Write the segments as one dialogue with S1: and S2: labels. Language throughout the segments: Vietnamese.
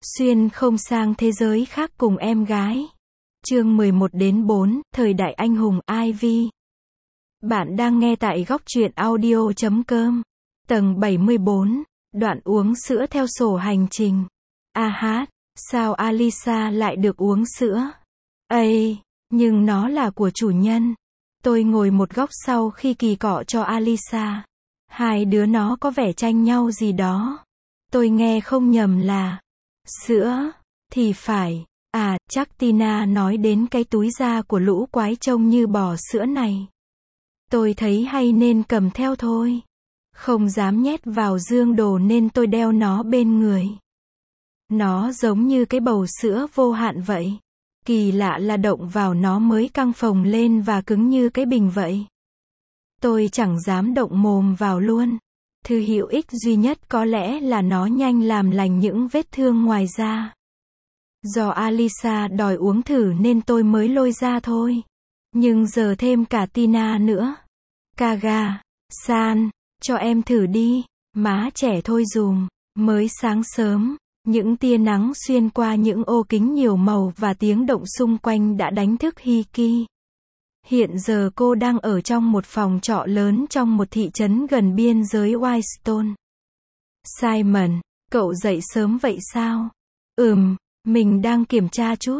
S1: Xuyên không sang thế giới khác cùng em gái. Chương 11-4, Thời đại anh hùng Ivy. Bạn đang nghe tại góc truyện audio.com. Tầng 74, đoạn uống sữa theo sổ hành trình. Sao Alisa lại được uống sữa? Nhưng nó là của chủ nhân. Tôi ngồi một góc sau khi kỳ cọ cho Alisa. Hai đứa nó có vẻ tranh nhau gì đó. Tôi nghe không nhầm là sữa, thì phải. Chắc Tina nói đến cái túi da của lũ quái trông như bò sữa này. Tôi thấy hay nên cầm theo thôi. Không dám nhét vào dương đồ nên tôi đeo nó bên người. Nó giống như cái bầu sữa vô hạn vậy. Kỳ lạ là động vào nó mới căng phồng lên và cứng như cái bình vậy. Tôi chẳng dám động mồm vào luôn. Thứ hữu ích duy nhất có lẽ là nó nhanh làm lành những vết thương ngoài da. Do Alisa đòi uống thử nên tôi mới lôi ra thôi. Nhưng giờ thêm cả Tina nữa. Kaga-san, cho em thử đi. Má trẻ thôi dùm. Mới sáng sớm, những tia nắng xuyên qua những ô kính nhiều màu và tiếng động xung quanh đã đánh thức Hiki. Hiện giờ cô đang ở trong một phòng trọ lớn trong một thị trấn gần biên giới Whitestone. Simon, cậu dậy sớm vậy sao? Mình đang kiểm tra chút.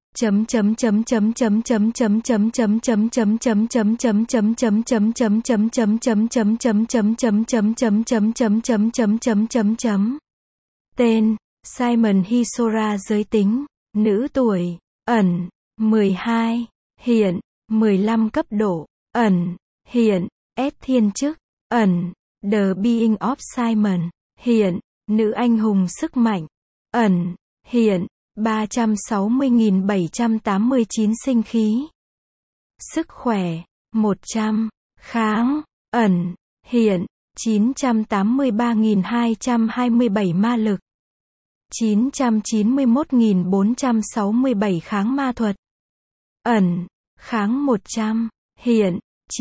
S1: Tên: Simon Hisora. Giới tính: nữ. Tuổi: ẩn 12. Hiện: 15. Cấp độ: ẩn. Hiện: S thiên chức. Ẩn: The Being of Simon. Hiện: nữ anh hùng sức mạnh. Ẩn: hiện: 360.789 sinh khí. Sức khỏe: 100. Kháng: ẩn. Hiện: 983.227 ma lực. 991.467 kháng ma thuật. Ẩn: kháng 100. Hiện: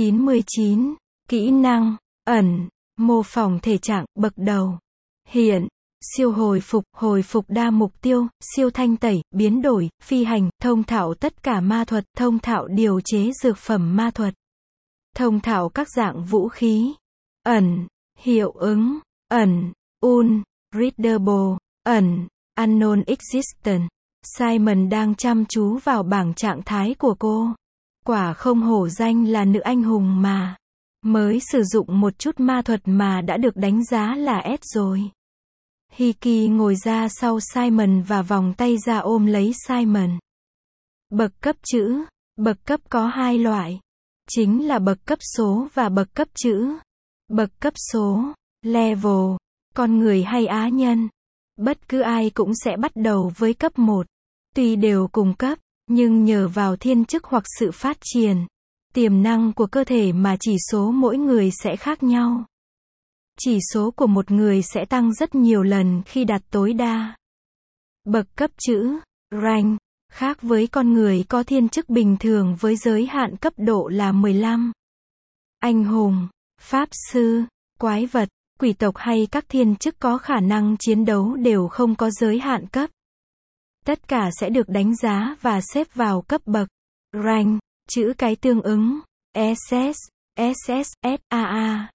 S1: 99. Kỹ năng: ẩn. Mô phỏng thể trạng bậc đầu. Hiện: siêu hồi phục đa mục tiêu, siêu thanh tẩy, biến đổi, phi hành, thông thạo tất cả ma thuật, thông thạo điều chế dược phẩm ma thuật, thông thạo các dạng vũ khí. Ẩn: hiệu ứng. Ẩn: unreadable. Ẩn: unknown existence. Simon đang chăm chú vào bảng trạng thái của cô. Quả không hổ danh là nữ anh hùng mà. Mới sử dụng một chút ma thuật mà đã được đánh giá là S rồi. Hiki ngồi ra sau Simon và vòng tay ra ôm lấy Simon. Bậc cấp chữ. Bậc cấp có hai loại. Chính là bậc cấp số và bậc cấp chữ. Bậc cấp số, level, con người hay á nhân. Bất cứ ai cũng sẽ bắt đầu với cấp 1. Tuy đều cùng cấp, nhưng nhờ vào thiên chức hoặc sự phát triển, tiềm năng của cơ thể mà chỉ số mỗi người sẽ khác nhau. Chỉ số của một người sẽ tăng rất nhiều lần khi đạt tối đa. Bậc cấp chữ, rank, khác với con người có thiên chức bình thường với giới hạn cấp độ là 15. Anh hùng, pháp sư, quái vật, quỷ tộc hay các thiên chức có khả năng chiến đấu đều không có giới hạn cấp. Tất cả sẽ được đánh giá và xếp vào cấp bậc. Rank, chữ cái tương ứng, SS, SS, SAA,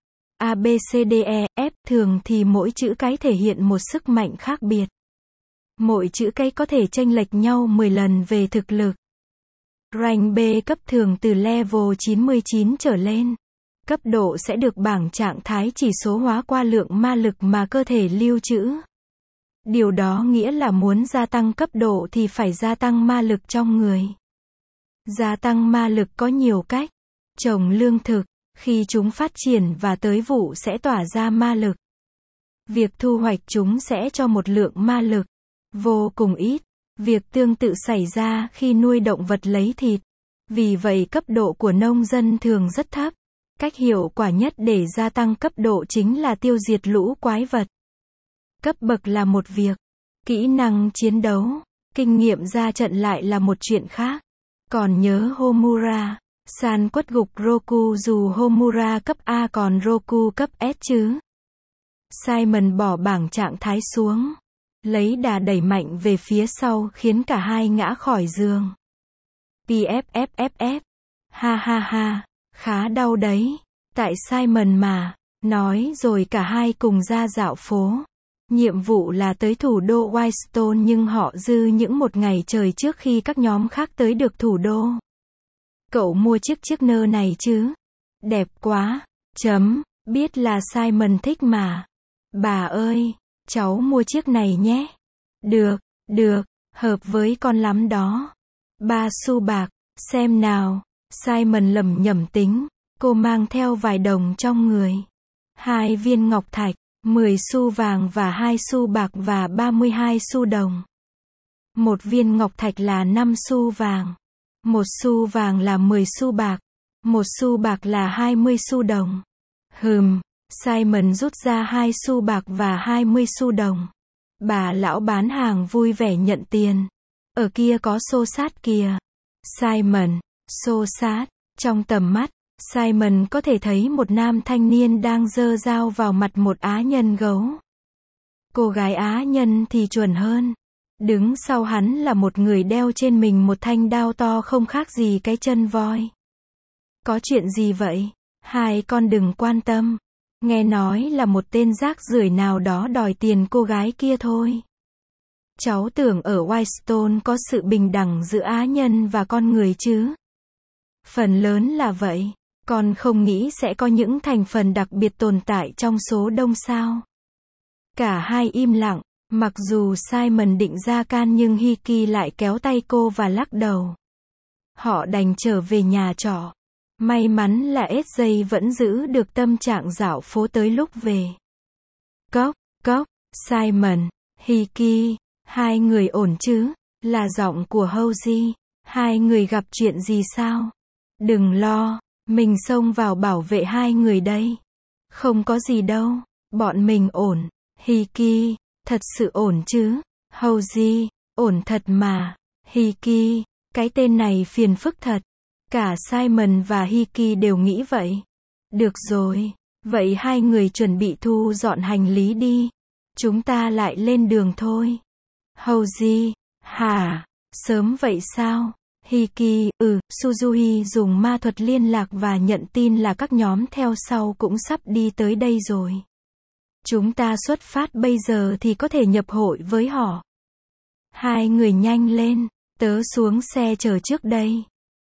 S1: ABCDE, F. Thường thì mỗi chữ cái thể hiện một sức mạnh khác biệt. Mỗi chữ cái có thể chênh lệch nhau 10 lần về thực lực. Rank B cấp thường từ level 99 trở lên. Cấp độ sẽ được bảng trạng thái chỉ số hóa qua lượng ma lực mà cơ thể lưu trữ. Điều đó nghĩa là muốn gia tăng cấp độ thì phải gia tăng ma lực trong người. Gia tăng ma lực có nhiều cách. Trồng lương thực, khi chúng phát triển và tới vụ sẽ tỏa ra ma lực. Việc thu hoạch chúng sẽ cho một lượng ma lực vô cùng ít. Việc tương tự xảy ra khi nuôi động vật lấy thịt. Vì vậy cấp độ của nông dân thường rất thấp. Cách hiệu quả nhất để gia tăng cấp độ chính là tiêu diệt lũ quái vật. Cấp bậc là một việc. Kỹ năng chiến đấu, kinh nghiệm ra trận lại là một chuyện khác. Còn nhớ Homura san quất gục Roku dù Homura cấp A còn Roku cấp S chứ? Simon bỏ bảng trạng thái xuống. lấy đà đẩy mạnh về phía sau khiến cả hai ngã khỏi giường. PFFFF. Ha ha ha, khá đau đấy. Tại Simon mà, nói rồi cả hai cùng ra dạo phố. Nhiệm vụ là tới thủ đô Whitestone nhưng họ dư những một ngày trời trước khi các nhóm khác tới được thủ đô. Cậu mua chiếc nơ này chứ? Đẹp quá. Biết là Simon thích mà. Bà ơi, cháu mua chiếc này nhé. Được, hợp với con lắm đó. 3 xu bạc, xem nào. Simon lẩm nhẩm tính. Cô mang theo vài đồng trong người. 2 viên ngọc thạch, 10 xu vàng và 2 xu bạc và 32 xu đồng. 1 viên ngọc thạch là 5 xu vàng. 1 xu vàng là 10 xu bạc. 1 xu bạc là 20 xu đồng. Simon rút ra 2 xu bạc và 20 xu đồng. Bà lão bán hàng vui vẻ nhận tiền. Ở kia có xô xát kìa. Simon, xô xát. Trong tầm mắt, Simon có thể thấy một nam thanh niên đang giơ dao vào mặt một Á nhân gấu. Cô gái Á nhân thì chuẩn hơn. Đứng sau hắn là một người đeo trên mình một thanh đao to không khác gì cái chân voi. Có chuyện gì vậy? Hai con đừng quan tâm. Nghe nói là một tên rác rưởi nào đó đòi tiền cô gái kia thôi. Cháu tưởng ở Whitestone có sự bình đẳng giữa Á nhân và con người chứ. Phần lớn là vậy. Con không nghĩ sẽ có những thành phần đặc biệt tồn tại trong số đông sao. Cả hai im lặng. Mặc dù Simon định ra can nhưng Hickey lại kéo tay cô và lắc đầu. Họ đành trở về nhà trọ. May mắn là SJ vẫn giữ được tâm trạng dạo phố tới lúc về. Cốc, Simon, Hickey, hai người ổn chứ? Là giọng của Hosey. Hai người gặp chuyện gì sao? Đừng lo, mình xông vào bảo vệ hai người đây. Không có gì đâu, bọn mình ổn. Hickey, thật sự ổn chứ? Hosey, ổn thật mà. Hickey, cái tên này phiền phức thật. Cả Simon và Hickey đều nghĩ vậy. Được rồi, vậy hai người chuẩn bị thu dọn hành lý đi. Chúng ta lại lên đường thôi. Hosey, hả? Sớm vậy sao? Hickey, Suzuki dùng ma thuật liên lạc và nhận tin là các nhóm theo sau cũng sắp đi tới đây rồi. Chúng ta xuất phát bây giờ thì có thể nhập hội với họ. Hai người nhanh lên, tớ xuống xe chờ trước đây.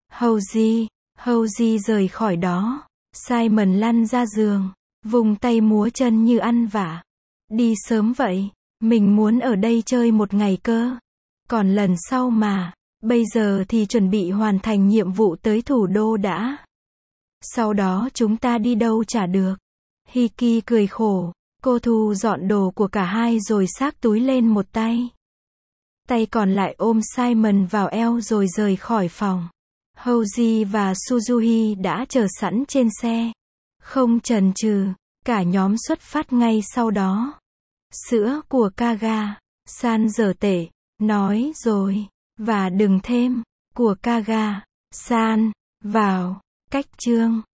S1: Hosey rời khỏi đó. Simon lăn ra giường, vùng tay múa chân như ăn vạ. Đi sớm vậy, mình muốn ở đây chơi một ngày cơ. Còn lần sau mà, bây giờ thì chuẩn bị hoàn thành nhiệm vụ tới thủ đô đã. Sau đó chúng ta đi đâu chả được. Hickey cười khổ, cô thu dọn đồ của cả hai rồi xách túi lên một tay. Tay còn lại ôm Simon vào eo rồi rời khỏi phòng. Hosey và Suzuki đã chờ sẵn trên xe. Không chần chừ, cả nhóm xuất phát ngay sau đó. Sữa của Kaga, San dở tệ, nói rồi, và đừng thêm, của Kaga, San, vào, cách chương.